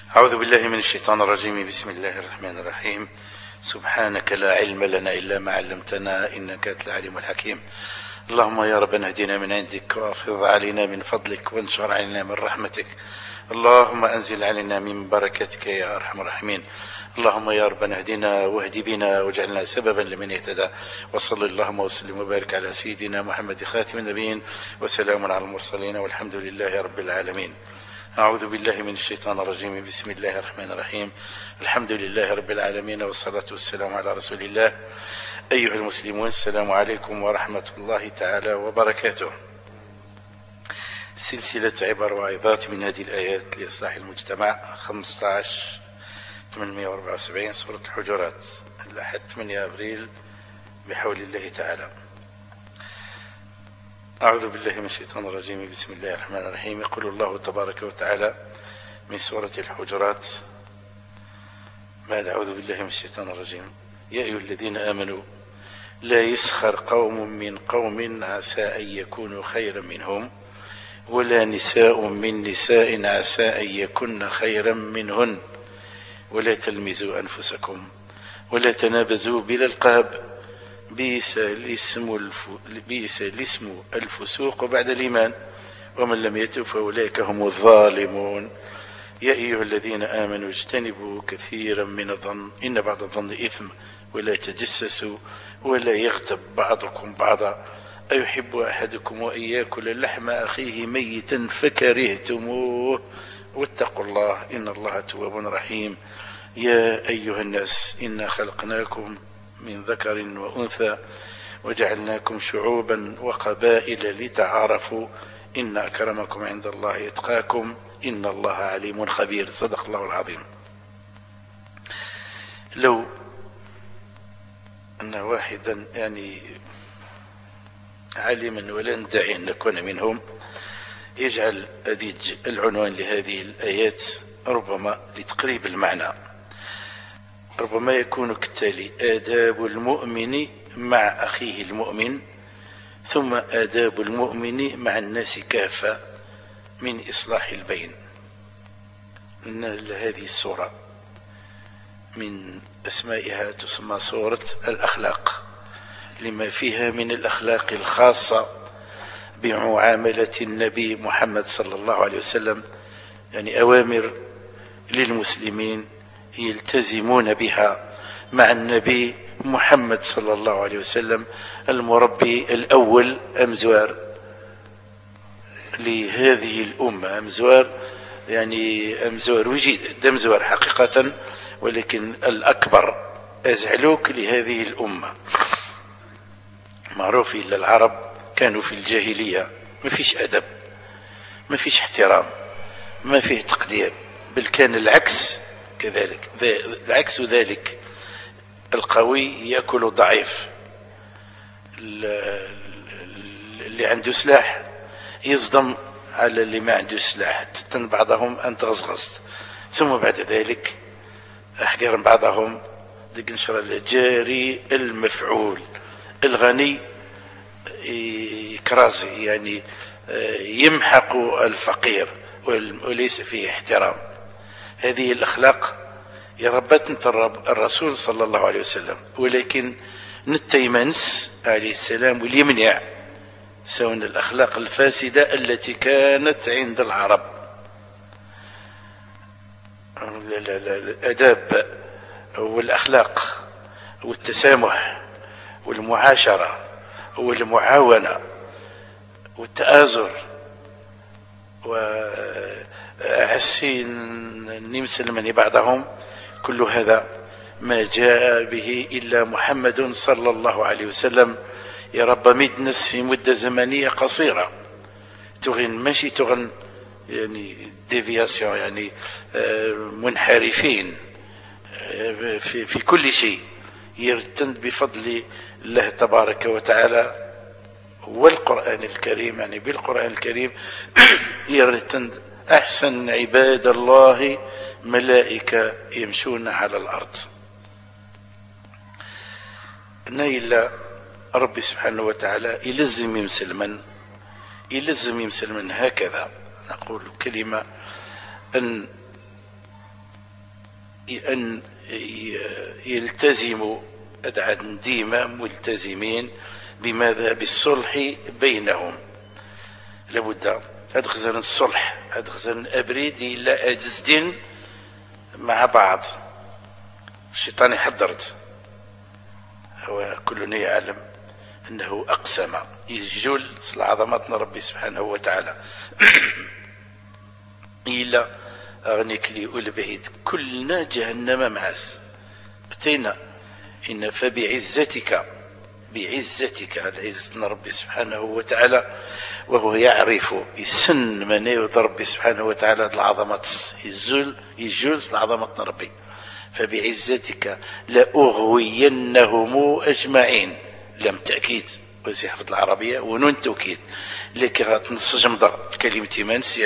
أعوذ بالله من الشيطان الرجيم. بسم الله الرحمن الرحيم. سبحانك لا علم لنا إلا ما علمتنا إنك أنت العليم الحكيم. اللهم يا ربنا اهدنا من عندك وافض علينا من فضلك وانشر علينا من رحمتك. اللهم أنزل علينا من بركتك يا أرحم الراحمين. اللهم يا ربنا اهدنا واهد بنا واجعلنا سببا لمن اهتدى. وصل اللهم وسلم وبارك على سيدنا محمد خاتم النبيين وسلام على المرسلين والحمد لله رب العالمين. أعوذ بالله من الشيطان الرجيم. بسم الله الرحمن الرحيم. الحمد لله رب العالمين والصلاة والسلام على رسول الله. أيها المسلمون، السلام عليكم ورحمة الله تعالى وبركاته. سلسلة عبر وعظات من هذه الآيات لإصلاح المجتمع 15/874 سورة الحجرات الأحد 8 أبريل بحول الله تعالى. أعوذ بالله من الشيطان الرجيم. بسم الله الرحمن الرحيم. يقول الله تبارك وتعالى من سورة الحجرات بعد أعوذ بالله من الشيطان الرجيم: يا أيها الذين آمنوا لا يسخر قوم من قوم عسى أن يكونوا خيرا منهم ولا نساء من نساء عسى أن يكن خيرا منهن ولا تلمزوا أنفسكم ولا تنابزوا بالألقاب بئس الاسم الفسوق بعد الإيمان ومن لم يتب فأولئك هم الظالمون. يا أيها الذين آمنوا اجتنبوا كثيرا من الظن إن بعض الظن إثم ولا تجسسوا ولا يغتب بعضكم بعضا أيحب أحدكم أن يأكل لحم أخيه ميتا فكرهتموه واتقوا الله إن الله تواب رحيم. يا أيها الناس إنا خلقناكم من ذكر وأنثى وجعلناكم شعوبا وقبائل لتعارفوا إن أكرمكم عند الله يتقاكم إن الله عليم خبير. صدق الله العظيم. لو أن واحدا عالما ولا ندعي أن نكون منهم يجعل العنوان لهذه الآيات ربما لتقريب المعنى ربما يكون كالتالي: آداب المؤمن مع أخيه المؤمن ثم آداب المؤمن مع الناس كافة من إصلاح البين. إن هذه السورة من أسمائها تسمى سورة الأخلاق لما فيها من الأخلاق الخاصة بمعاملة النبي محمد صلى الله عليه وسلم، أوامر للمسلمين يلتزمون بها مع النبي محمد صلى الله عليه وسلم المربي الأول أمزوار لهذه الأمة. أمزوار وجد دمزوار حقيقة، ولكن الأكبر أزعلوك لهذه الأمة. معروف إلا العرب كانوا في الجاهلية ما فيش أدب، ما فيش احترام، ما فيه تقدير، بل كان العكس كذلك. العكس ذلك، القوي يأكل الضعيف، اللي عنده سلاح يصدم على اللي ما عنده سلاح، تتن بعضهم أن تغزغز، ثم بعد ذلك أحقر بعضهم دق نشر الجاري المفعول. الغني يكرازي يمحق الفقير وليس فيه احترام. هذه الأخلاق يربت الرسول صلى الله عليه وسلم، ولكن نتيمنس عليه السلام واليمنع سواء الأخلاق الفاسدة التي كانت عند العرب. الأداب والأخلاق والتسامح والمعاشرة والمعاونة والتآزر وعسين نمسل من بعضهم، كل هذا ما جاء به إلا محمد صلى الله عليه وسلم. يا رب مدنس في مدة زمنية قصيرة تغن ماشي تغن ديفياسيون منحرفين في كل شيء، يرتند بفضل الله تبارك وتعالى والقرآن الكريم. بالقرآن الكريم يرتند أحسن عباد الله ملائكة يمشون على الأرض. إلا ربي سبحانه وتعالى يلزم يمسلمن هكذا. نقول كلمة أن أن يلتزموا ديما ملتزمين بماذا؟ بالصلح بينهم. لابد هاد خزر الصلح، هاد خزر الأبريد إلا أجزدين مع بعض. الشيطان حضرت، وكلنا يعلم أنه أقسم يجول عظمتنا ربي سبحانه وتعالى إلا أغنيك لي والبعيد كلنا جهنم معاس بتينا إن فبعزتك، بعزتك العزة ربي سبحانه وتعالى، وهو يعرف يسن من يرضى ربي سبحانه وتعالى العظمة يجول العظمة ربي. فبعزتك لأغوينهم أجمعين. لم تأكيد وزي حفظ العربية ونون توكيد، لكن غتنسجم ضغط كلمة مانس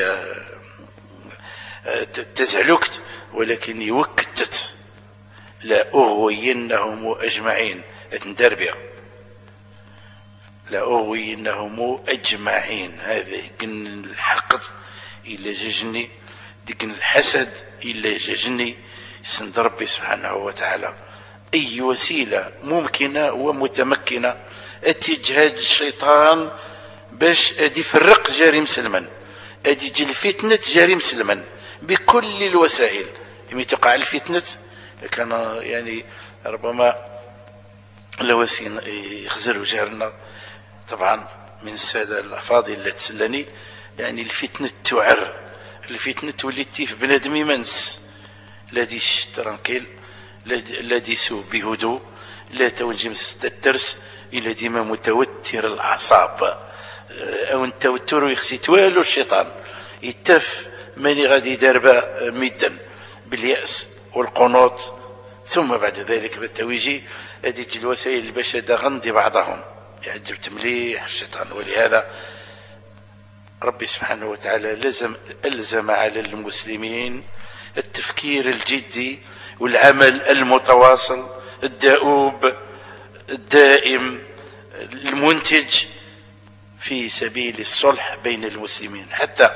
تزعلكت، ولكن يوكتت لأغوينهم أجمعين تندربيا لأغوينهم أجمعين. هذا كن الحقد إلا جاجني، ديك الحسد إلا جاجني، سند ربي سبحانه وتعالى أي وسيلة ممكنة ومتمكنة اتجهاد الشيطان باش ادي يفرق جاري مسلما، ادي يجي الفتنة جاري مسلما بكل الوسائل. يمي تقع الفتنة كان يعني ربما لوسين يخزروا جارنا طبعا من السادة الأفاضل اللي تسلني، يعني الفتنة تعر، الفتنة تولي تيف بنادم يمنس لا ديش ترانكيل، لا ديسو بهدوء، لا تونجمس الترس، إلا ديما متوتر الأعصاب. أو التوتر يخسي توالو الشيطان يتف ماني غادي داربا مدا باليأس والقنوط، ثم بعد ذلك بالتويجي هذه الوسائل باش غندي بعضهم يعجبت مليح الشيطان. ولهذا ربي سبحانه وتعالى ألزم على المسلمين التفكير الجدي والعمل المتواصل الدؤوب الدائم المنتج في سبيل الصلح بين المسلمين،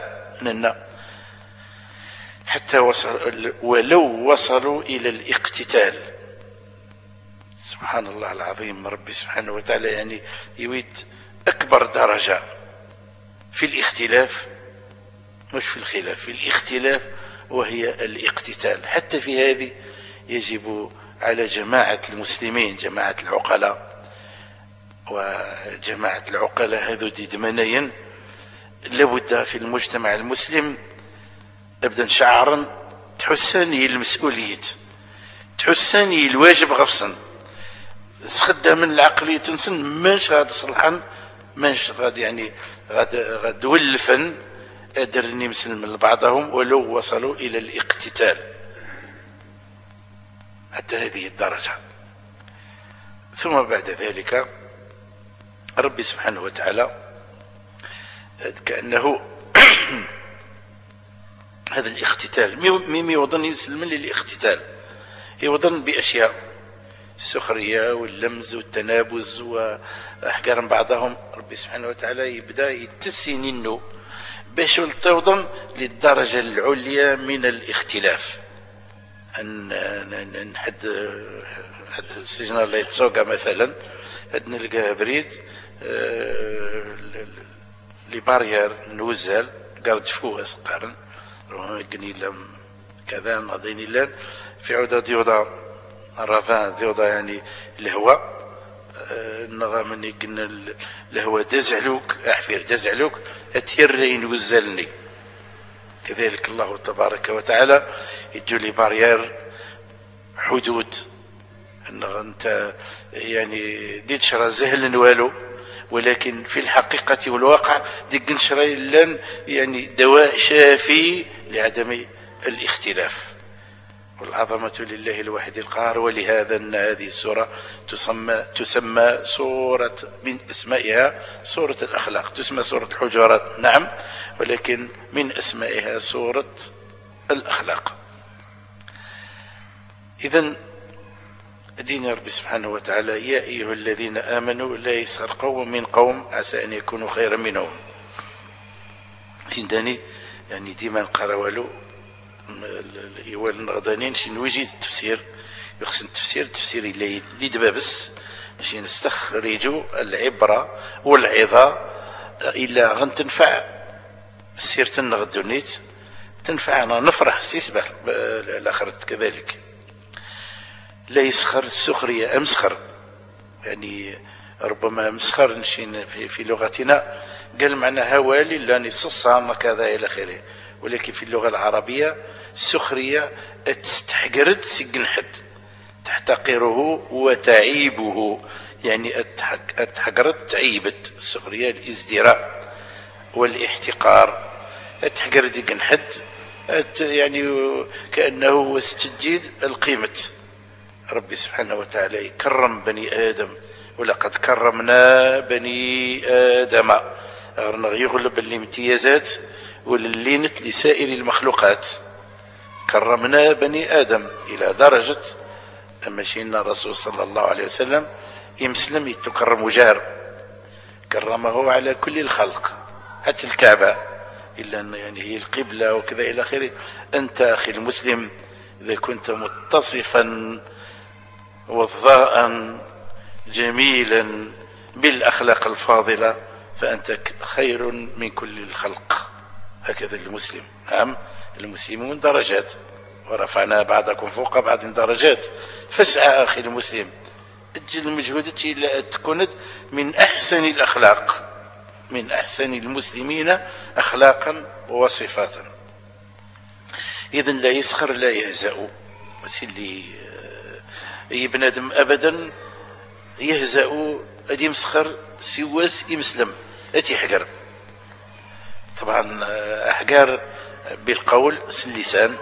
حتى ولو وصلوا إلى الاقتتال. سبحان الله العظيم، ربي سبحانه وتعالى يعني يريد أكبر درجة في الاختلاف، مش في الخلاف، في الاختلاف، وهي الاقتتال. حتى في هذه يجب على جماعة المسلمين، جماعة العقلاء، وجماعة العقلاء هذو ديدمانيا لابد في المجتمع المسلم ابدا شعارا تحسني المسؤولية، تحسني الواجب غفصا، سخدها من العقلية تنسن ماش غاد صلحا، ماش غاد يعني غاد ولفا أدرني مسلم لبعضهم ولو وصلوا إلى الاقتتال حتى هذه الدرجة. ثم بعد ذلك ربي سبحانه وتعالى كأنه هذا الاقتتال ميم يوضن يسلم للاقتتال، يوضن بأشياء السخرية واللمز والتنابز وأحجار بعضهم. ربي سبحانه وتعالى يبدأ يتسنينه باش توضن للدرجة العليا من الاختلاف. أن حد السجن اللي يتسوق مثلا هاد نلقى بريد لي بارير نوزل قرد فوق قارن قنيلة كذا ناضيني لان في عودة ديوضا الرافان ديوضا يعني الهواء النغام اني قلنا الهواء دزعلوك احفير دزعلوك اتيرين وزلني. كذلك الله تبارك وتعالى يجوا لي بارير حدود انت يعني دي تشرى زهل والو، ولكن في الحقيقة والواقع ديك نشري لن يعني دواء شافي لعدم الاختلاف. والعظمة لله الواحد القهار. ولهذا أن هذه السورة تسمى سورة من اسمائها سورة الأخلاق، تسمى سورة الحجرات نعم، ولكن من اسمائها سورة الأخلاق. إذن دين ربي سبحانه وتعالى يا أيها الذين آمنوا لا يسخر قوم من قوم عسى أن يكونوا خيرا منهم. هنداني يعني ديما نقراو إيوال غدانين شي نوجد التفسير يخص التفسير اللي دابا بس شي نستخرجوا العبرة والعظة إلا غنتنفع سيرة النغدونيت تنفعنا نفرح سيسبح الآخرة كذلك. لا يسخر السخرية أمسخر، يعني ربما مسخر نشين في لغتنا قال معنى هوالي لا نصصها كذا إلى آخره، ولكن في اللغة العربية السخرية تستحقرت سجنحد تحتقره وتعيبه، يعني اتحقرت تعيبت. السخرية الازدراء والاحتقار، اتحقر ديك نحد يعني كأنه استجيد القيمة. ربي سبحانه وتعالى يكرم بني آدم، ولقد كرمنا بني آدم، يغلب الامتيازات واللينت لسائر المخلوقات. كرمنا بني آدم إلى درجة أما شينا الرسول صلى الله عليه وسلم يمسلم يتكرم وجار، كرمه على كل الخلق حتى الكعبة، إلا أن يعني هي القبلة وكذا إلى آخره. أنت أخي المسلم إذا كنت متصفا وضاء جميلا بالأخلاق الفاضلة فأنت خير من كل الخلق. هكذا المسلم. نعم المسلمون درجات ورفعنا بعضكم فوق بعض درجات، فاسعى أخي المسلم اجل مجهودك إلى أن تكون من أحسن الأخلاق، من أحسن المسلمين أخلاقا وصفاتا. إذن لا يسخر لا يهزأ، اللي أي بنادم أبدا يهزأ أدي يمسخر سواس يمسلم أتيحقر. طبعا أحقار بالقول اللسان،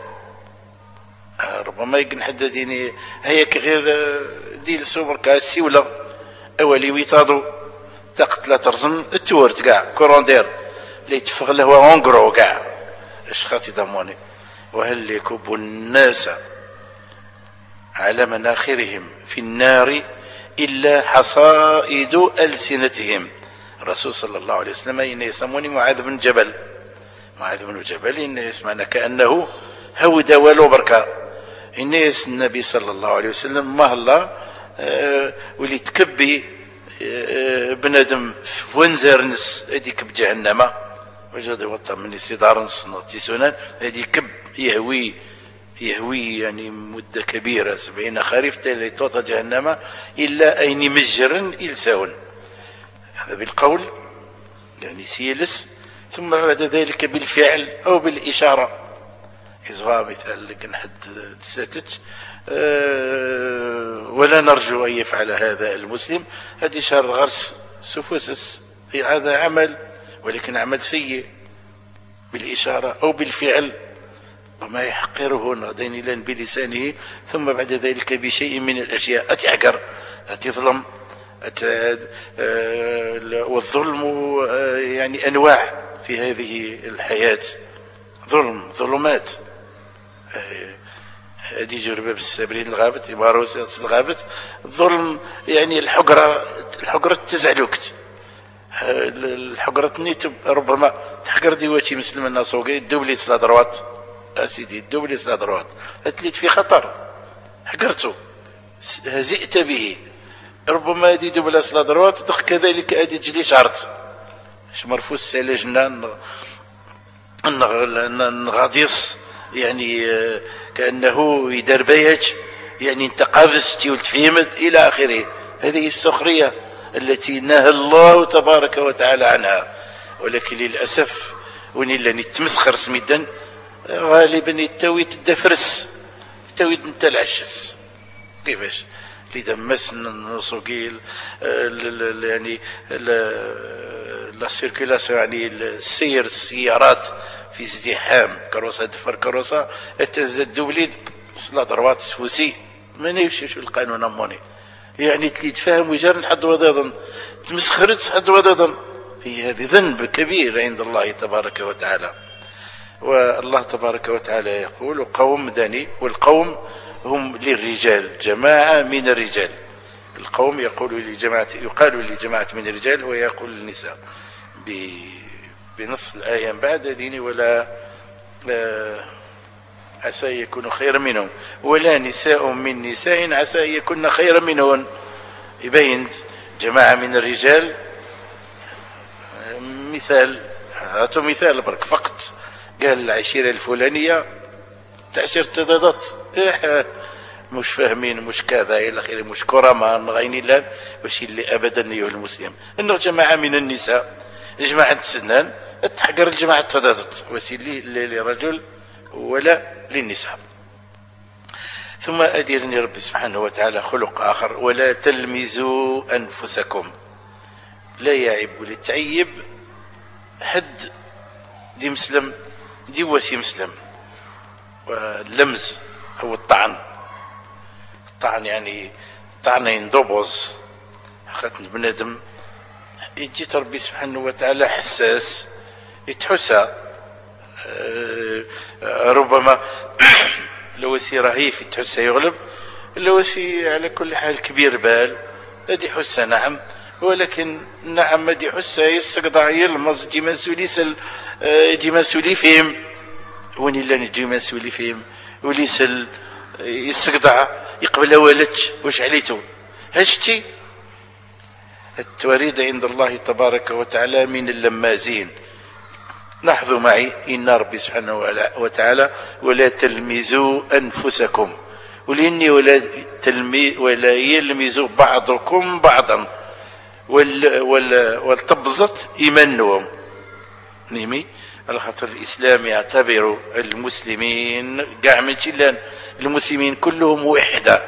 ربما يقن حد ديني هيك غير ديل سوبر كاسي ولا أولي ويتاضو تقتل ترزم التورت كاع كوروندير اللي يتفغ له اونغرو كاع اش خاطي ضموني. وهل يكب الناس على مناخرهم في النار إلا حصائد ألسنتهم. الرسول صلى الله عليه وسلم إن يسموني معاذ بن جبل، معاذ بن جبل إن يسمعنا كأنه هود ولو بركة. إن النبي صلى الله عليه وسلم ما الله ولي تكبي بنادم في ونزرنس هذيك بجهنم وجد وطن من سيدار نص سنان هذه كب يهوي يعني مدة كبيرة 70 خريف تالي توطى جهنم إلا أين مجرا إلساون. هذا بالقول يعني سيلس، ثم بعد ذلك بالفعل أو بالإشارة. إذا مثال لكن حد تساتت ولا نرجو أن يفعل هذا المسلم. هذه شر غرس سفسس، هذا عمل ولكن عمل سيء بالإشارة أو بالفعل، وما يحقره غدين لن بلسانه ثم بعد ذلك بشيء من الأشياء أتعقر أتظلم والظلم يعني أنواع في هذه الحياة، ظلمات. هذه جربة بالسابرين الغابت إماروس الغابت الظلم يعني الحقرة تزعلوكت الحقرة نيت ربما تحقر ديواتي مسلم الناس وقاي الدوبلي سلا دروات اسيدي الدوبلي سلا دروات اتليت في خطر حقرته هزئت به، ربما هذه دوبلا سلا دروات تخ كذلك هذه تجلي شعرت اش مرفوس على جنان نغاديص يعني كأنه يدربيج يعني انت قافزتي وتفهمت إلى آخره. هذه السخرية التي نهى الله تبارك وتعالى عنها، ولكن للأسف ونلا نتمسخر سميدا غالبا يتوي تدفرس يتوي انت العشس. كيفاش لدمس النسوقي يعني لا سيركيلاسيون يعني السير السيارات في ازدحام كروسه دفر كروسه اتزد وليد صلا ضربات سفوسي ما نمشيش القانون اموني يعني تفهم وجرن حد وضيضا تمسخرت حد وضيضا. في هذه ذنب كبير عند الله تبارك وتعالى. والله تبارك وتعالى يقول قوم دني، والقوم هم للرجال جماعة من الرجال. القوم يقال لجماعة من الرجال ويقول للنساء بنص الآية بعد ديني ولا عسى أن يكونوا خيرا منهم، ولا نساء من نساء عسى أن يكون خيرا منهن. يبين جماعة من الرجال، مثال هاتوا مثال برك فقط، قال العشيرة الفلانية تعشيرة تضادات، مش فاهمين، مش كذا الى اخره، مش كرماء غاينين لان باش اللي ابدا ايها المسلم انه جماعه من النساء، جماعه السنان تحقر الجماعه التضادات، وسيلي لرجل ولا للنساء. ثم أديرني ربي سبحانه وتعالى خلق آخر: ولا تلمزوا أنفسكم. لا يعيب ولا تعيب حد دي مسلم دي وسي مسلم. واللمز هو الطعن، الطعن يعني طعن يندبز حقيقة بنادم يجي ربي سبحانه وتعالى حساس يتحسى، ربما لو سي رهيف يتحسى يغلب، لو سي على كل حال كبير بال هادي حسى نعم، ولكن نعم هادي حسى يسقطع يلمز جي مسؤولي جي مسؤولي فيهم، وين الا نجي مسؤولي فيهم وليسل يسقطع يقبل والدش واش عليتو هشتي. التوريد عند الله تبارك وتعالى من اللمازين. لاحظوا معي إن ربي سبحانه وتعالى: ولا تلمزوا أنفسكم، ولإني ولا يلمزوا بعضكم بعضا، والتبزت إيمانهم نيمي، على خاطر الإسلام يعتبر المسلمين كاع من جلان المسلمين كلهم وحدة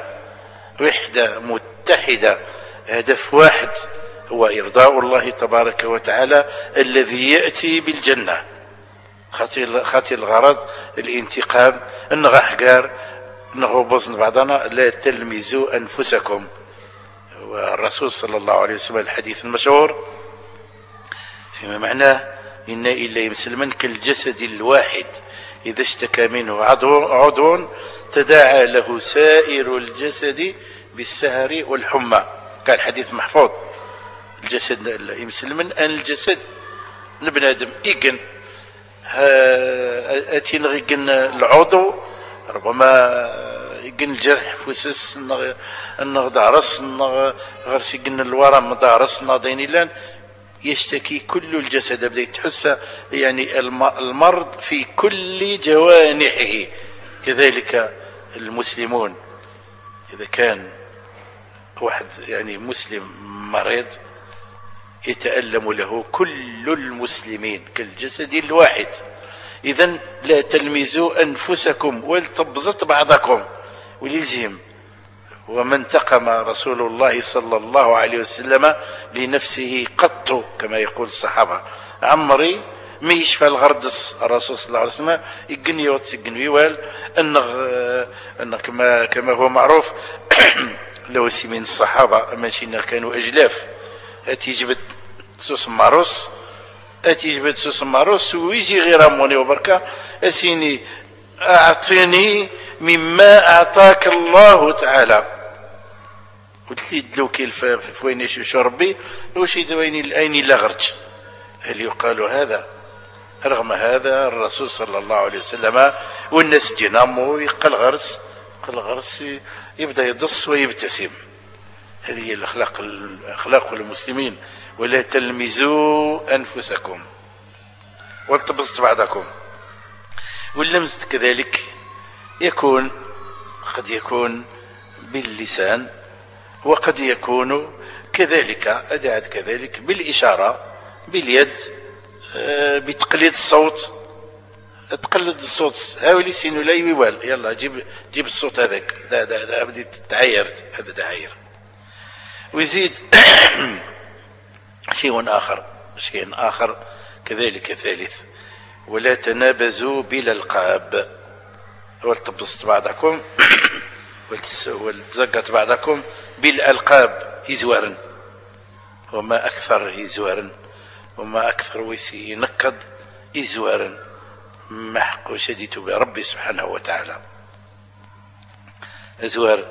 متحدة، هدف واحد هو إرضاء الله تبارك وتعالى الذي يأتي بالجنة. خاطر الغرض الانتقام النغحقار نغوبص بعضنا. لا تلمزوا أنفسكم. والرسول صلى الله عليه وسلم الحديث المشهور فيما معناه: إن إلا مسلما كالجسد الواحد إذا اشتكى منه عضو تداعى له سائر الجسد بالسهر والحمى. كان حديث محفوظ. الجسد المسلم أن الجسد البنادم إيقن أتين غيقن العضو، ربما يقن الجرح فوسس دارس غرس يقن الورم دارس دينيلان، يشتكي كل الجسد، بدا يتحس يعني المرض في كل جوانحه. كذلك المسلمون، إذا كان واحد يعني مسلم مريض يتألم له كل المسلمين كالجسد الواحد. إذن لا تلمزوا أنفسكم ولتبزط بعضكم. ولزم وما انتقم رسول الله صلى الله عليه وسلم لنفسه قط، كما يقول الصحابة. عمري ما يشفى الغردس الرسول صلى الله عليه وسلم يقني وتسقن ويوال أن كما هو معروف لو سي من الصحابة ماشي كانوا أجلاف، أتيجبد سوس ماروس أتيجبد سوس ماروس ويجي غير أموني وبركة أسيني أعطيني مما أعطاك الله تعالى. قلت لي دلو كيف وين شربي وش يدويني الأين لا غرج. هل يقال هذا؟ رغم هذا الرسول صلى الله عليه وسلم والناس جنامو يقل غرس يبدأ يضص ويبتسم. هذه الأخلاق المسلمين. ولا تلمزوا أنفسكم والتبسط بعضكم. واللمز كذلك قد يكون باللسان، وقد يكون كذلك بالإشارة باليد، بتقليد الصوت. تقلد الصوت هاولي سينو لا يوال، يلا جيب الصوت هذاك دا بديت تعايرت، هذا تعاير. ويزيد شيء آخر كذلك ثالث: ولا تنابزوا بالألقاب. والتبسط بعضكم والتزقط بعضكم بالألقاب إزوارا. وما أكثر إزوارا، وما أكثر ويسي ينقض إزوارا ما حق شديد بربي سبحانه وتعالى. أزوار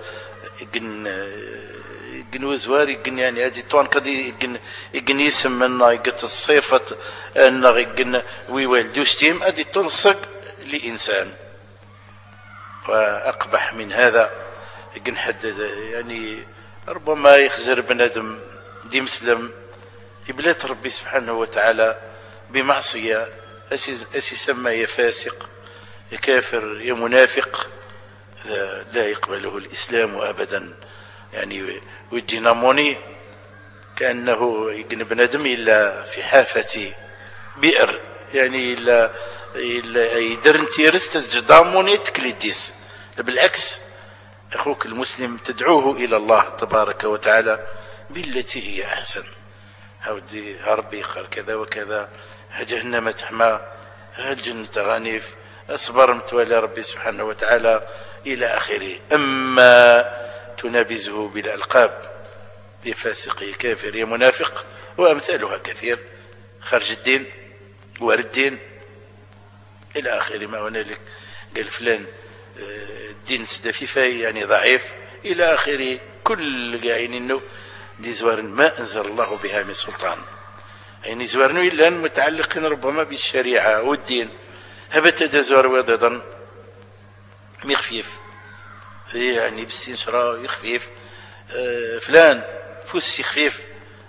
يقن وزوار يقن يعني هذه طوان قد يقن يسم منا يقت الصيفة أن يقن ويوالدوش تيم هذه تلصق لإنسان. وأقبح من هذا حد يعني ربما يخزر بنادم دي مسلم يبلات ربي سبحانه وتعالى بمعصية أسي سمى يا فاسق يا كافر يا منافق، لا يقبله الإسلام أبدا. يعني ويجينا موني كأنه يقن بنادم إلا في حافة بئر، يعني إلا يدرن تيرست جداموني تكليديس. بالعكس أخوك المسلم تدعوه إلى الله تبارك وتعالى بالتي هي أحسن. هودي ربي قال كذا وكذا، جهنم تحمى، الجنة غانيف، أصبر متوالي ربي سبحانه وتعالى إلى آخره. أما تنابزه بالألقاب يا فاسق يا كافر يا منافق وأمثالها كثير، خارج الدين وارد الدين إلى آخر ما هنالك. قال فلان الدين سدفيفة يعني ضعيف إلى آخره. كل قاعين إنه دي زوار ما أنزل الله بها من سلطان، يعني زوارنو إلا متعلقين ربما بالشريعة والدين. هبت هذا زوار وضدا مخفيف يعني بالسين شرا يخفيف فلان فوسي خفيف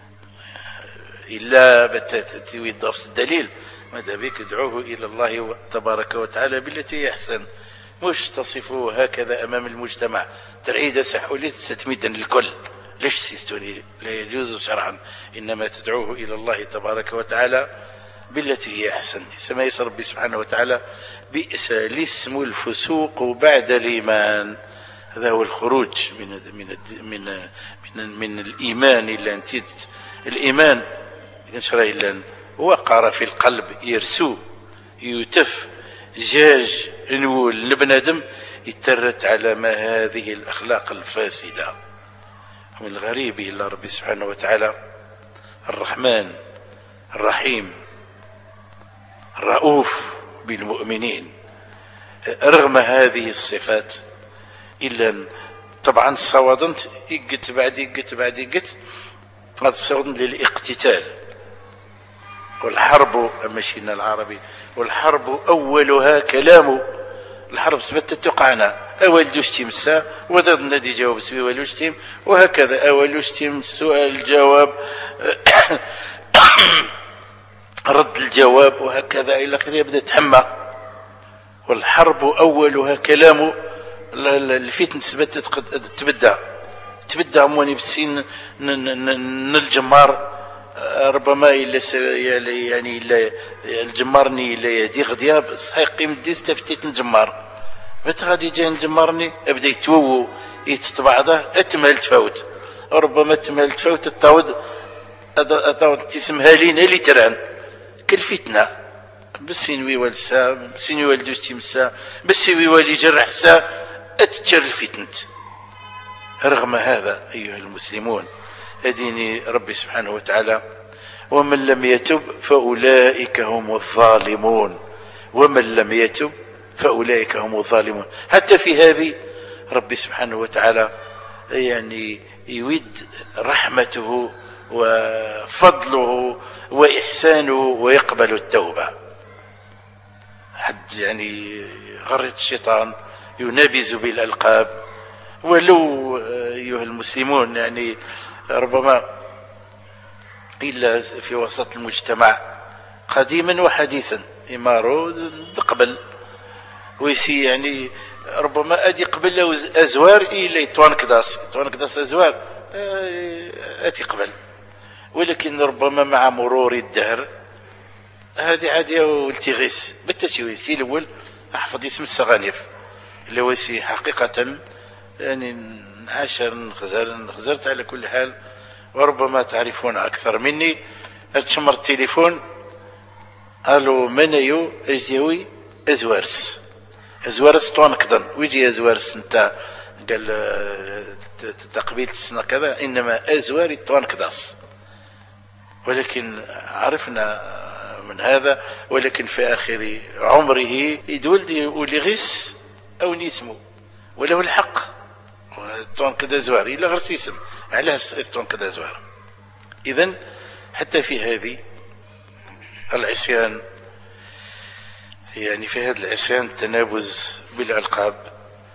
إلا بتات يضاف الدليل. ماذا بك ادعوه إلى الله تبارك وتعالى بالتي يحسن، مش تصفه هكذا أمام المجتمع ترعيد سحولي ستميدا للكل. ليش سيستوني؟ لا يجوز شرعا، إنما تدعوه إلى الله تبارك وتعالى بالتي هي أحسن. سما يسر ربي سبحانه وتعالى بئس الاسم الفسوق بعد الإيمان. هذا هو الخروج من الإيمان. إلا أنت الإيمان ينشر إلا وقر في القلب يرسو يتف جاج نقول لبنادم يترت على ما هذه الأخلاق الفاسدة. من الغريب إلا ربي سبحانه وتعالى الرحمن الرحيم الرؤوف بالمؤمنين، رغم هذه الصفات إلا طبعا صوادنت إقت بعد هذا صوادن للاقتتال والحرب. مشينا العربي والحرب أولها كلام. الحرب سبت تقعنا أول دوشتيم السا وضد النادي جواب سوي ولوشتيم، وهكذا أول وشتيم سؤال جواب رد الجواب، وهكذا إلى آخره يبدأ تحمى. والحرب أولها كلام. الفتن سبت تبدأ أمواني بالسين الجمار ربما إلا يعني إلا الجمارني إلا يدي غدياب صحيح قيم ديس تفتيت الجمار متى غادي جاي نجمرني ابدا يتوو يتطبعضه اتمال تفوت، ربما تمال تفوت التعود تسمها لينا اللي تران كل فتنه بالسينوي والسا بالسينوي والدوش تيمسا بالسيوي واللي جرح سا اتجر الفتنت. رغم هذا أيها المسلمون أديني ربي سبحانه وتعالى ومن لم يتب فأولئك هم الظالمون، ومن لم يتب فأولئك هم الظالمون. حتى في هذه ربي سبحانه وتعالى يعني يود رحمته وفضله وإحسانه ويقبل التوبة. حد يعني غرة الشيطان ينابز بالألقاب، ولو أيها المسلمون يعني ربما إلا في وسط المجتمع قديما وحديثا إمارو قبل ويسي يعني ربما أدي قبل أزوار إلا يتوانكداس أزوار أتي قبل، ولكن ربما مع مرور الدهر هذه عادية والتغيس بالتشويسي الأول أحفظ اسم السغانيف اللي ويسي حقيقة يعني نعاشر خزرت على كل حال، وربما تعرفون أكثر مني. أتشمر التليفون قالوا منيو أجديوي أزوارس طوانكدن ويجي أزوارس انت قال تقبيل السنة كذا، إنما أزواري طوانكداس. ولكن عرفنا من هذا، ولكن في آخر عمره يدولدي ولغس أو نسمو وله الحق طون كذا زوار إلا غير اسم علاه طون كذا زوار. إذن حتى في هذه العصيان يعني في هذا العصيان تنابز بالألقاب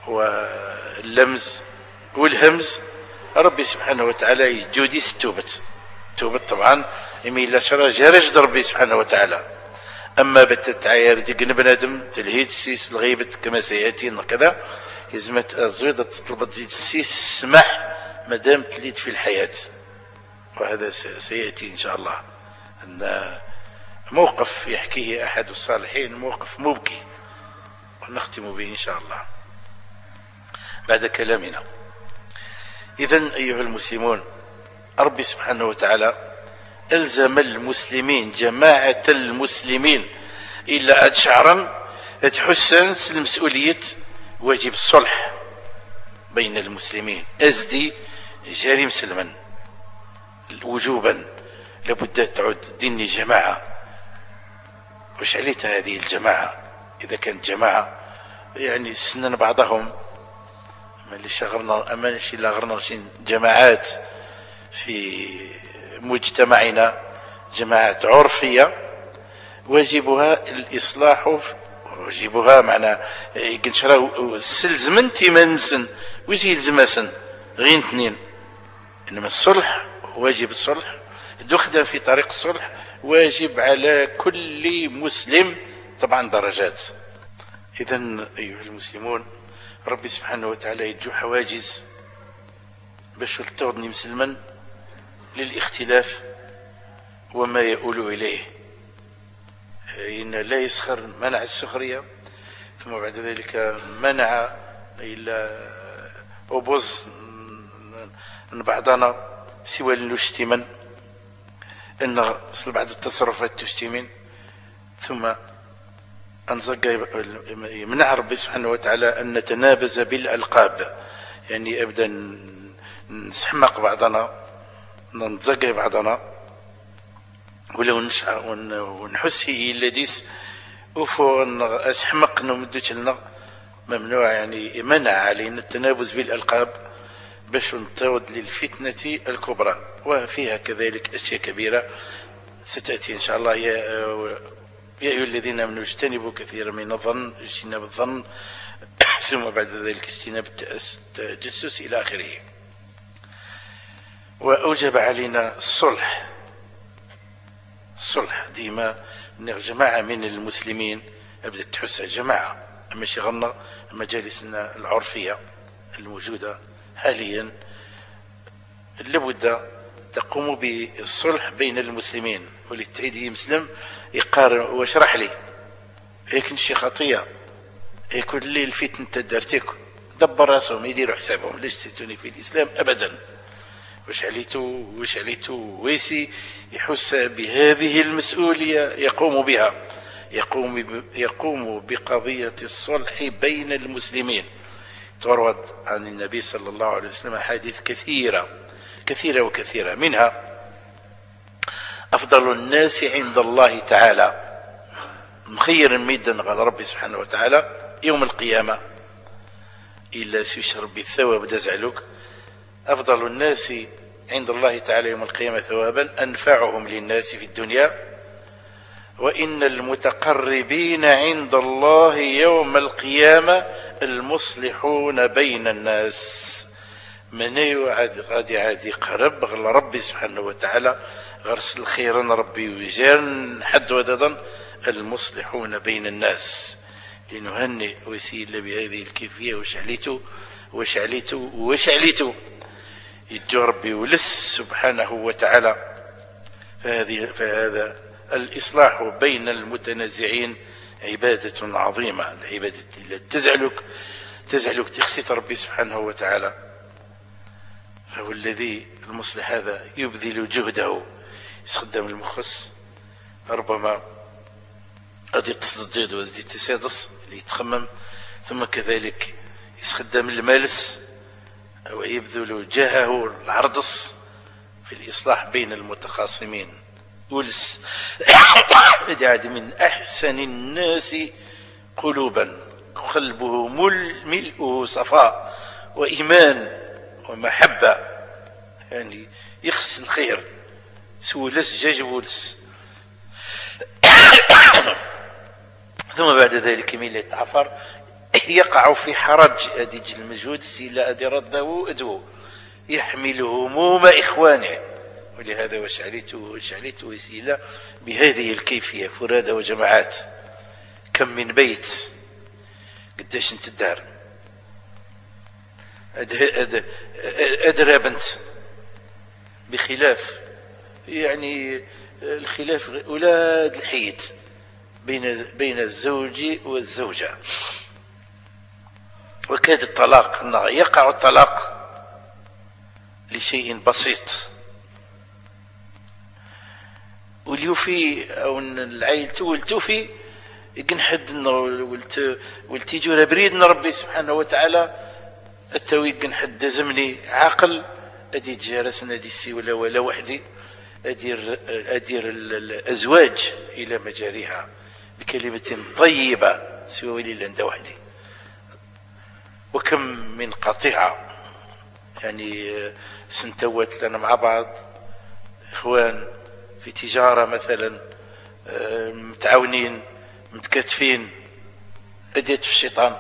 واللمز والهمز ربي سبحانه وتعالى يجودي ستوبت طبعا إلا شرع جارج ربي سبحانه وتعالى. أما بتتعاير ديك بنادم تلهيد السيس الغيبة كما سيأتي كذا يزمت الزويدة تطلب تزيد السيس سمح مادام تليد في الحياة. وهذا سيأتي إن شاء الله أن موقف يحكيه أحد الصالحين، موقف مبكي، ونختم به إن شاء الله بعد كلامنا. إذن أيها المسلمون، ربي سبحانه وتعالى ألزم المسلمين، جماعة المسلمين، إلا شعرا تحسن المسؤولية واجب الصلح بين المسلمين. أزدي جاري مسلما وجوبا لابد تعود ديني جماعة. وش عليت هذه الجماعة؟ إذا كانت جماعة يعني سنن بعضهم ما اللي شغلنا أما لا غرنا جماعات في مجتمعنا، جماعات عرفية واجبها الإصلاح، واجبها معنا يقنشراو السلزمن تيمانسن ويجي يلزمسن غين اثنين. إنما الصلح واجب الصلح، دخل في طريق الصلح واجب على كل مسلم، طبعا درجات. إذن أيها المسلمون، ربي سبحانه وتعالى يدجو حواجز باش تغني مسلما للاختلاف وما يؤول إليه. إن لا يسخر منع السخرية، ثم بعد ذلك منع إلا أبوز بعضنا سوى لنشتمن أن بعض التصرفات تشتمن، ثم يمنع ربي سبحانه وتعالى أن نتنابز بالألقاب، يعني أبدا نسحمق بعضنا، نتزقى بعضنا، ولو ونحس الذيس وفو اسحمق نمدوش لنا ممنوع. يعني منع علينا التنابز بالألقاب باش نتعود للفتنة الكبرى، وفيها كذلك أشياء كبيرة ستأتي إن شاء الله. يا أيها الذين آمنوا اجتنبوا كثيرا من الظن، اجتناب الظن، ثم بعد ذلك اجتناب التجسس إلى آخره. وأوجب علينا الصلح ديما جماعة من المسلمين أبدأت تحس جماعة، ماشي غنى مجالسنا العرفية الموجودة حاليا لابد تقوم بالصلح بين المسلمين. وللتعيد مسلم يقارن واشرح لي هيك شي خطية يكون لي الفتنة تدرتك دبر راسهم يديروا حسابهم، ليش تيتوني في الإسلام أبدا. واش عليتو ويسي يحس بهذه المسؤولية يقوم بها، يقوم بقضية الصلح بين المسلمين. تورد عن النبي صلى الله عليه وسلم أحاديث كثيرة منها أفضل الناس عند الله تعالى مخير ميدا على ربي سبحانه وتعالى يوم القيامة إلا سيشرب بالثواب دزعلوك. أفضل الناس عند الله تعالى يوم القيامة ثوابا أنفعهم للناس في الدنيا، وإن المتقربين عند الله يوم القيامة المصلحون بين الناس. من غادي قرب غل ربي سبحانه وتعالى غرس الخير ربي ويجان حد وددا المصلحون بين الناس. لنهنئ وسيلة بهذه الكيفية وش عليتو يدجو ربي ولس سبحانه وتعالى. فهذا الإصلاح بين المتنازعين عبادة عظيمة، العبادة التي تزعلك تخسيت ربي سبحانه وتعالى. فهو الذي المصلح هذا يبذل جهده، يستخدم المخص، ربما غادي تصدد وزدي تسادس اللي يتخمم، ثم كذلك يستخدم المالس ويبذل جهه العرضس في الإصلاح بين المتخاصمين. ولس عاد من أحسن الناس قلوبا قلبه ملؤه صفاء وإيمان ومحبة، يعني يخص الخير سولس جاجولس. ثم بعد ذلك من يتعفر يقع في حرج أدي المجهود سيلا أدي رده أدو يحمل هموم إخوانه. ولهذا وشعلت وسيلة بهذه الكيفية فرادى وجماعات. كم من بيت قداش انت الدار أدرى بنت، بخلاف يعني الخلاف أولاد الحيد بين الزوج والزوجة. وكاد الطلاق يقع الطلاق لشيء بسيط، واليوفي او العائل تولتوفي يقن حد والتيجور بريد ربي سبحانه وتعالى التوي يقن حد زمني عاقل ادي تجارسنا ادي السي ولا وحدي ادير الازواج الى مجاريها بكلمة طيبة سوى لي عند وحدي. وكم من قطيعة يعني سنتوت لنا مع بعض اخوان في تجارة مثلا متعاونين متكاتفين، أديت في الشيطان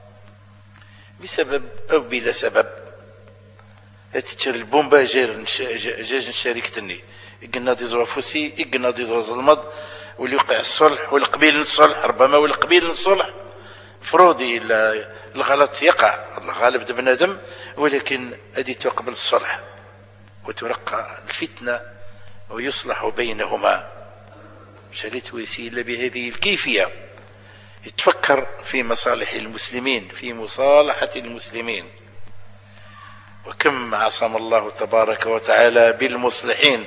بسبب أو بلا سبب. تشر البومبا جاج شريكتني قلنا دي زوافوسي قلنا دي زواز المض واللي يوقع الصلح والقبيل الصلح ربما والقبيل الصلح فروضي الغلط يقع الله غالب بنادم، ولكن أدي تقبل الصلح وترقى الفتنة ويصلح بينهما. شريت وسيلة بهذه الكيفية يتفكر في مصالح المسلمين في مصالحة المسلمين. وكم عصم الله تبارك وتعالى بالمصلحين،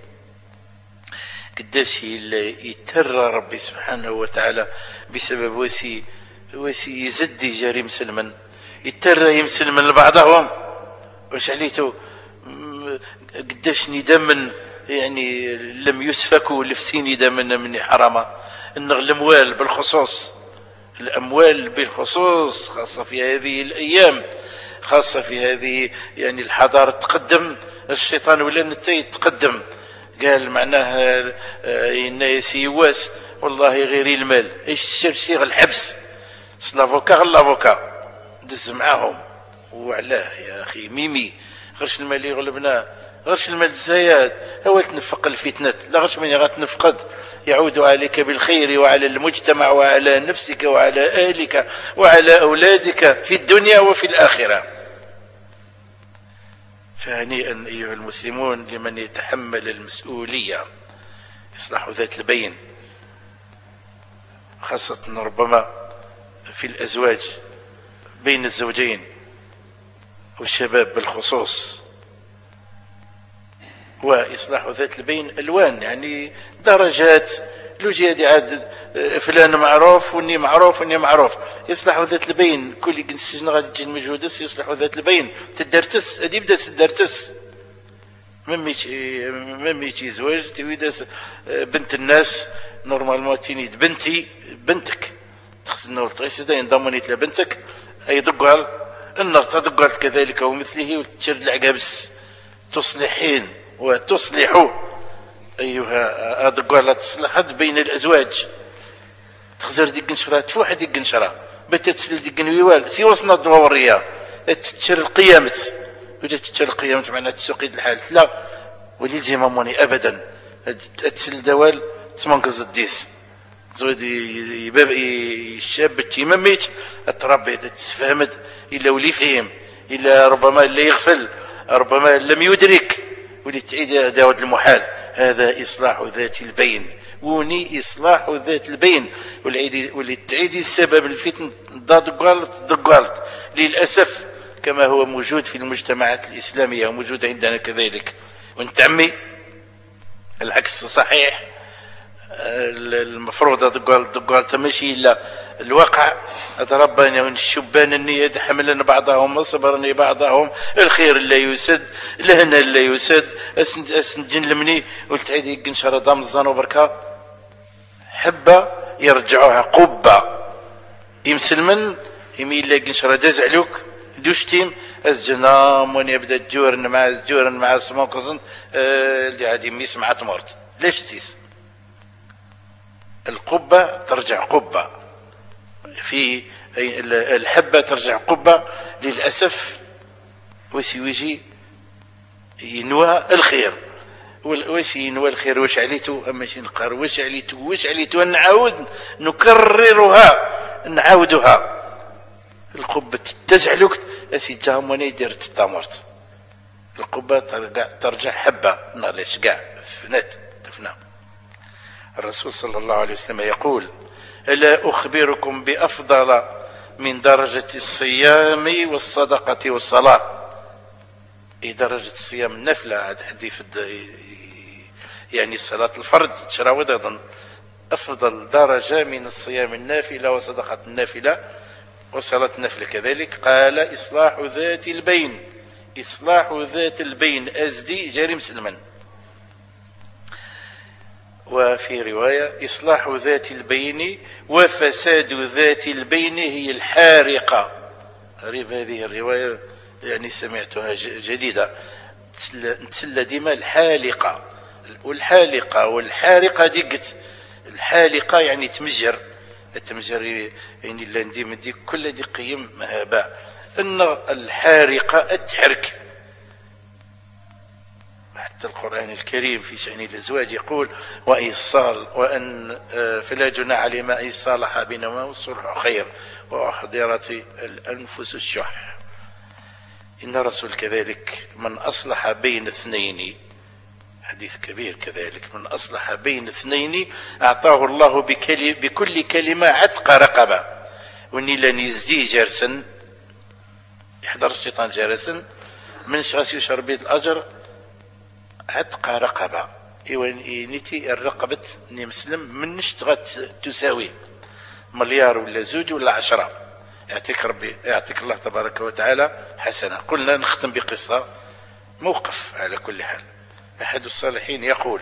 قداش يترى ربي سبحانه وتعالى بسبب وسي يزدي جاري مسلما يترى يمسلمن لبعضهم. واش عليتو قداش ندمن يعني لم يسفكوا لفسين ندمن من حرامه ان الاموال بالخصوص، الاموال بالخصوص خاصه في هذه الايام، خاصه في هذه يعني الحضاره تقدم الشيطان ولا نتا يتقدم قال معناه الناس يواس والله غير المال الشرشي غير الحبس سلافوكا غير لافوكا دز معاهم. وعلاه يا اخي ميمي غيرش المال يغلبنا غيرش المال الزايد هو تنفق الفتنة لا غيرش من غتنفقد يعود عليك بالخير وعلى المجتمع وعلى نفسك وعلى اهلك وعلى اولادك في الدنيا وفي الاخره. فهنيئا ايها المسلمون لمن يتحمل المسؤوليه اصلاح ذات البين، خاصه ربما في الازواج بين الزوجين والشباب بالخصوص. واصلاح ذات البين الوان يعني درجات لوجي هادي عاد فلان معروف وني معروف وني معروف. يصلح ذات البين كل السجن غادي تجي المجهودس يصلح ذات البين تدرتس هادي بدا تدرتس ممي زواج تيداس بنت الناس نورمالمون تينيد بنتي بنتك تخصنا والتغيسدا ينضمني تلا بنتك اي دقال النار تدقال كذلك ومثله وتشرد العقابس تصلحين وتصلحوا ايها دقال تصلحت بين الازواج تخزر ديك نشرة تفوح ديك نشرة بتتسل ديك نويوال سي وصلنا الدورية تتشر القيامت وجات تتشر القيامت معناها تسوقيد الحال لا ولي زي ماموني ابدا تتسل دوال تسمنقز الديس زود الشاب تيمميت تربي تتفهمت الا ولي فهم الا ربما لا يغفل ربما لم يدرك ولي تعيد داود المحال. هذا اصلاح ذات البين وني اصلاح ذات البين واللي تعيدي السبب الفتن دقالت للاسف كما هو موجود في المجتمعات الاسلاميه وموجود عندنا كذلك. وانت عمي العكس صحيح المفروض دقال تمشي الا الواقع ربنا الشبان النية حملنا بعضهم صبرني بعضهم الخير لا يسد لهنا لا يسد اسنجن لمني قلت عيدي قنشر دام الزانو بركا حبه يرجعوها قبه يمسلمن يميل لا قنشر داز علوك دوشتيم الجنام وين يبدا جورن مع سموكوزن اللي عادي ميس مع تمرت ليش تيس القبة ترجع قبة في الحبة ترجع قبة. للأسف ويجي ينوى الخير، واش ينوى الخير واش عليتو، اما شي نقهر واش عليتو نعاود نعاودها. القبة تزعلك اسي جاموني دير تطامرت، القبة ترجع حبة نغلاش كاع تفنى. الرسول صلى الله عليه وسلم يقول: ألا أخبركم بأفضل من درجة الصيام والصدقة والصلاة. درجة الصيام النافلة، هذا حديث يعني صلاة الفرد تشراود أيضا أفضل درجة من الصيام النافلة وصدقة النافلة وصلاة النافلة كذلك. قال: إصلاح ذات البين. إصلاح ذات البين أزدي جاري مسلما. وفي رواية: إصلاح ذات البين وفساد ذات البين هي الحارقة. هذه الرواية يعني سمعتها جديدة. نتسلى ديما الحالقة والحارقة دقت. الحالقة يعني تمجر يعني لاندي مدي كل دي قيم مهابة. ان الحارقة تحرك. حتى القرآن الكريم في شأن الأزواج يقول: وإيصال وأن فلا جناح عليهما أن يصالحا بينهما والصلح خير وأحضرت الأنفس الشح. إن الرسول كذلك: من أصلح بين اثنين، حديث كبير كذلك، من أصلح بين اثنين أعطاه الله بكل كلمة عتق رقبة. وني لن يزدي جرسا يحضر الشيطان جرسا من شغس يشرب الأجر عتق رقبة. نيتي الرقبة مسلم من نشتغت تساوي مليار ولا زوج ولا 10. يعطيك ربي، يعطيك الله تبارك وتعالى حسنة. قلنا نختم بقصة موقف. على كل حال أحد الصالحين يقول: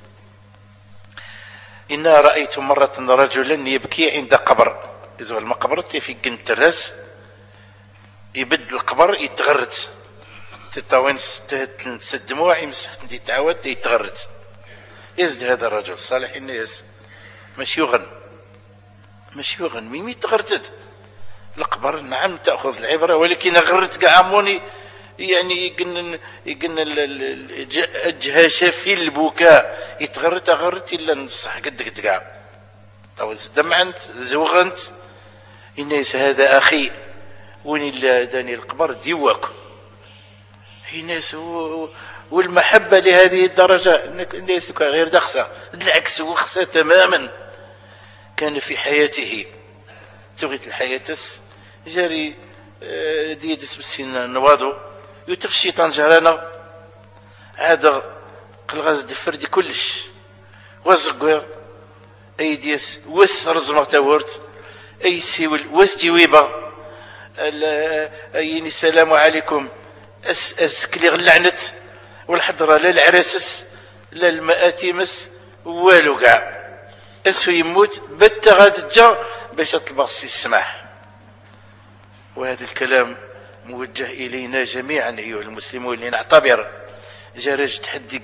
إنا رأيت مرة رجلا يبكي عند قبر. إذا المقبرة في قنت الراس يبد القبر يتغرت تطاوين ست دموع يمسح يتعاود يتغرت. يزد هذا الرجل الصالح الناس مش يغن ميمي تغرتت القبر. نعم تأخذ العبرة، ولكن غرت كاع عموني يعني يقن الجهاشة في البكاء يتغرت إلا نصح قد كاع دمعنت زوغنت. الناس هذا أخي وين إلا داني القبر ديواك. الناس والمحبة لهذه الدرجة الناس غير دخسة، بالعكس وخسة تماما. كان في حياته تغيت الحياة جاري ديدس بالسن نواضو يوتف الشيطان جرانا عاد قلغاز دفردي كلش وزقوا ايديس وس رزمه تاورت اي سيول وس جويبه ايني السلام عليكم اسكلي غلعنت والحضره لا العراسس لا المآتمس والو كاع اسو يموت بتا غاتجا باش تطلب السي السماح. وهذا الكلام موجه الينا جميعا ايها المسلمون لنعتبر جارج تحدي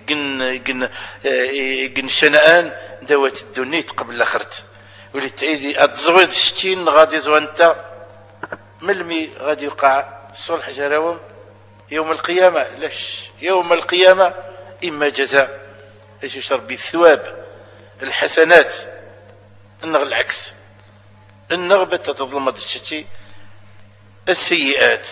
قن شنآن دوات الدنيت قبل الاخرت ولي تعيدي اتزويد الشتين غادي زوانتا ملمي غادي يوقع الصلح جراوم يوم القيامه. لاش يوم القيامه اما جزاء ايش يشرب بالثواب الحسنات النغ العكس النغبة تظلم الشتي السيئات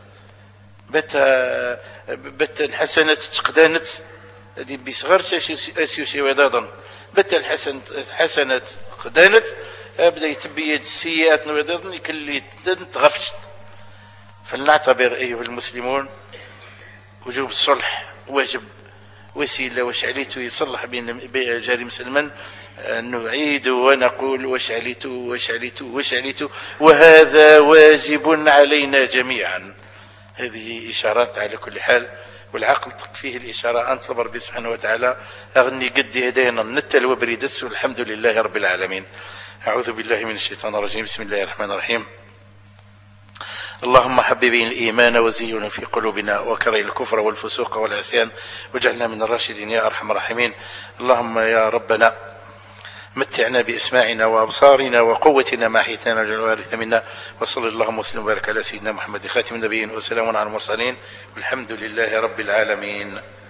بت الحسنات تقدانت هذه بصغر اسيوشي وضاضا بت الحسنات قدانت بدا يتبيد السيئات وضاضا يكلي تغفشت. فلنعتبر ايها المسلمون وجوب الصلح واجب وسيله واش عليتو يصلح بين جاري مسلمان نعيد ونقول واش عليتو وهذا واجب علينا جميعا. هذه إشارات على كل حال والعقل تكفيه الإشارة. أنطلب ربي سبحانه وتعالى أغني قد هدينا نتل وبريدس والحمد لله رب العالمين. أعوذ بالله من الشيطان الرجيم. بسم الله الرحمن الرحيم. اللهم حبب الإيمان وزينه في قلوبنا وكره الكفر والفسوق والعصيان واجعلنا من الراشدين يا أرحم الراحمين. اللهم يا ربنا متعنا بأسماعنا وأبصارنا وقوتنا ما أحييتنا واجعل الوارث منا. وصلى اللهم وسلم وبارك على سيدنا محمد خاتم النبيين وسلام على المرسلين والحمد لله رب العالمين.